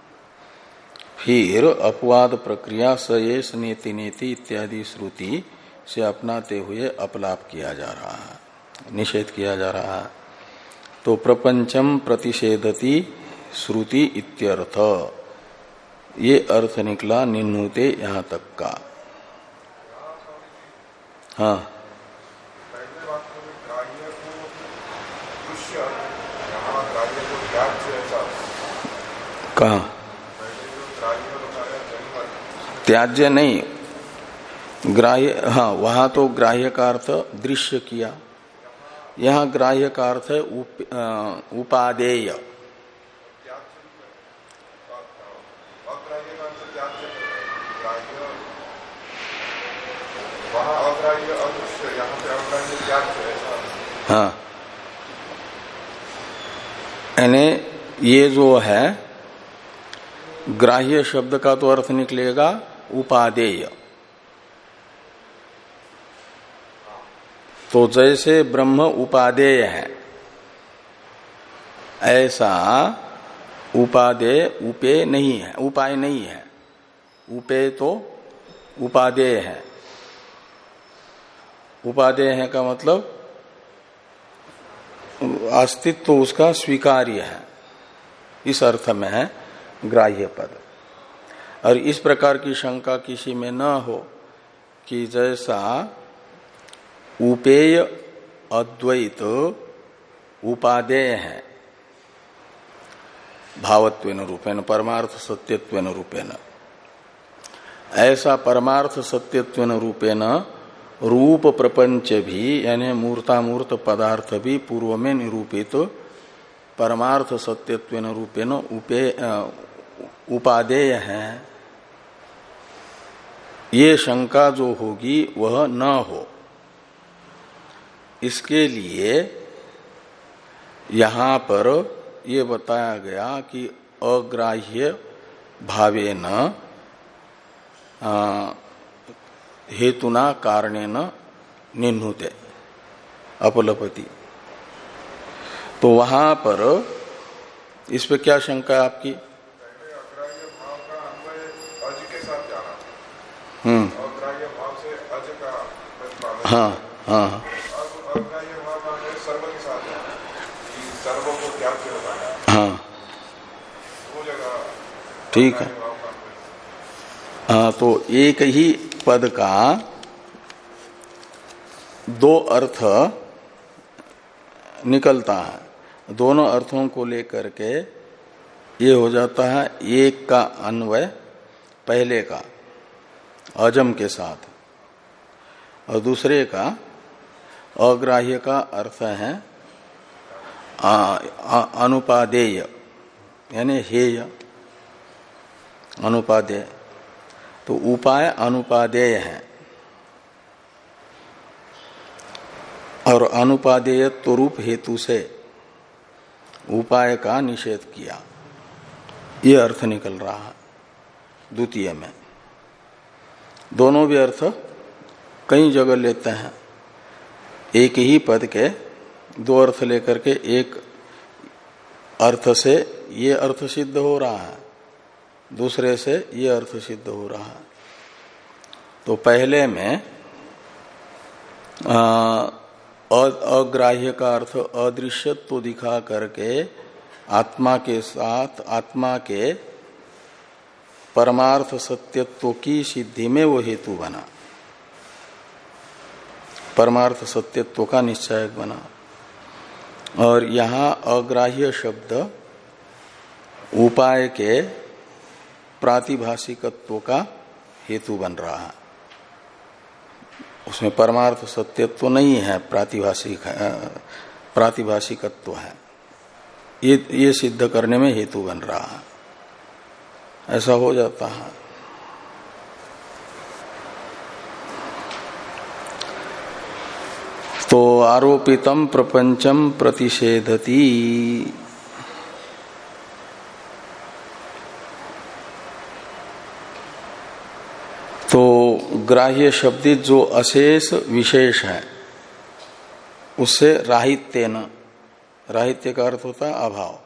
फिर अपवाद प्रक्रिया सयेष नेति नेति इत्यादि श्रुति से अपनाते हुए अपलाप किया जा रहा है, निषेध किया जा रहा है। तो प्रपंचम प्रतिषेधति श्रुति इत्यर्थ, ये अर्थ निकला निन्नुते यहां तक का। हाँ, पहले वाक्य में ग्राह्य को दृश्य, यहाँ ग्राह्य को त्याज्य, ऐसा कहा पहले जो ग्राह्य बताया जन्म त्याज्य नहीं, ग्राह्य, हाँ वहां तो ग्राह्य का अर्थ दृश्य किया, यहाँ ग्राह्य का अर्थ है उप, आ, उपादेय। अग्राह्य का अर्थ त्याज्य, ग्राह्य वहाँ अग्राह्य अदृश्य, यहाँ पे अग्राह्य त्याज्य, ऐसा। हाँ, यानी ये जो है ग्राह्य शब्द का तो अर्थ निकलेगा उपादेय। तो जैसे ब्रह्म उपादेय है, ऐसा उपादेय उपे नहीं है, उपाय नहीं है। उपे तो उपादेय है, उपादेय है का मतलब अस्तित्व तो उसका स्वीकार्य है, इस अर्थ में है ग्राह्य पद। और इस प्रकार की शंका किसी में न हो कि जैसा उपेय अद्वैत उपादेय है भावत्वेन रूपेण परमार्थ सत्यत्वेन रूपेण, ऐसा परमार्थ सत्यत्वेन रूपेण रूप प्रपंच भी यानी मूर्तामूर्त पदार्थ भी पूर्व में निरूपित तो परमार्थ सत्यत्वेन रूपेण उपे उपादेय है, ये शंका जो होगी वह न हो। इसके लिए यहां पर ये बताया गया कि अग्राह्य भावेन हेतुना कारणेन निन्नुते अपलपति। तो वहां पर इस पे क्या शंका है आपकी? पहले अग्राह्य भाव का अन्वय अज के साथ जाना, हम्म, अग्राह्य भाव से अज का प्रतिपादन। हाँ हाँ, अब अग्राह्य भाव का अन्वय सर्व के साथ जाना, कि सर्व को त्याज्य बताया, हाँ वो जगह ठीक है। अग्राह्य भाव का अन्वय। हाँ, तो एक ही पद का दो अर्थ निकलता है, दोनों अर्थों को लेकर के ये हो जाता है एक का अन्वय पहले का अजम के साथ, और दूसरे का अग्राह्य का अर्थ है अनुपादेय यानी हेय अनुपादेय। तो उपाय अनुपादेय है और अनुपादेयत्व रूप हेतु से उपाय का निषेध किया, ये अर्थ निकल रहा है द्वितीय में। दोनों भी अर्थ कई जगह लेते हैं, एक ही पद के दो अर्थ लेकर के एक अर्थ से ये अर्थ सिद्ध हो रहा है, दूसरे से ये अर्थ सिद्ध हो रहा है। तो पहले में अग्राह्य का अर्थ अदृश्यत्व दिखा करके आत्मा के साथ आत्मा के परमार्थ सत्यत्व की सिद्धि में वो हेतु बना, परमार्थ सत्यत्व का निश्चयक बना। और यहाँ अग्राह्य शब्द उपाय के प्रातिभाषिकत्व का हेतु बन रहा है, उसमें परमार्थ सत्यत्व नहीं है, प्रातिभाषिक प्रातिभाषिकत्व है, ये ये सिद्ध करने में हेतु बन रहा है, ऐसा हो जाता है। तो आरोपितम प्रपंचम प्रतिषेधति। तो ग्राह्य शब्दित जो अशेष विशेष है उससे राहित्येन, राहित्य का अर्थ होता है अभाव।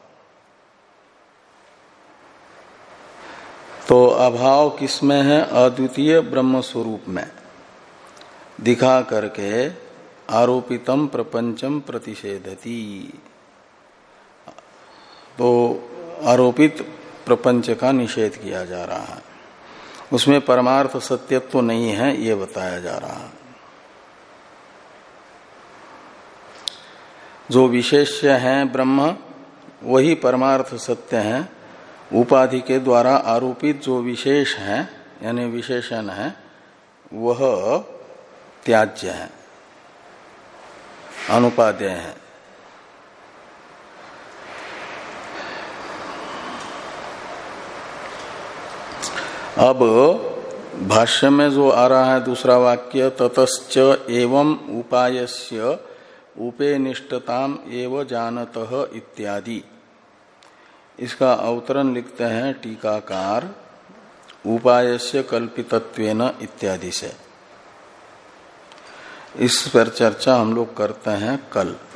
तो अभाव किसमें है? अद्वितीय ब्रह्म स्वरूप में दिखा करके आरोपितम प्रपंचम प्रतिषेधति। तो आरोपित प्रपंच का निषेध किया जा रहा है, उसमें परमार्थ सत्यत्व तो नहीं है, ये बताया जा रहा है। जो विशेष्य है ब्रह्म वही परमार्थ सत्य है, उपाधि के द्वारा आरोपित जो विशेष है यानी विशेषण है वह त्याज्य है, अनुपादेय है। अब भाष्य में जो आ रहा है दूसरा वाक्य, ततश्च एवं उपायस्य उपेनिष्टताम एव जानतः इत्यादि, इसका अवतरण लिखते हैं टीकाकार उपायस्य कल्पितत्वेन इत्यादि से। इस पर चर्चा हम लोग करते हैं कल।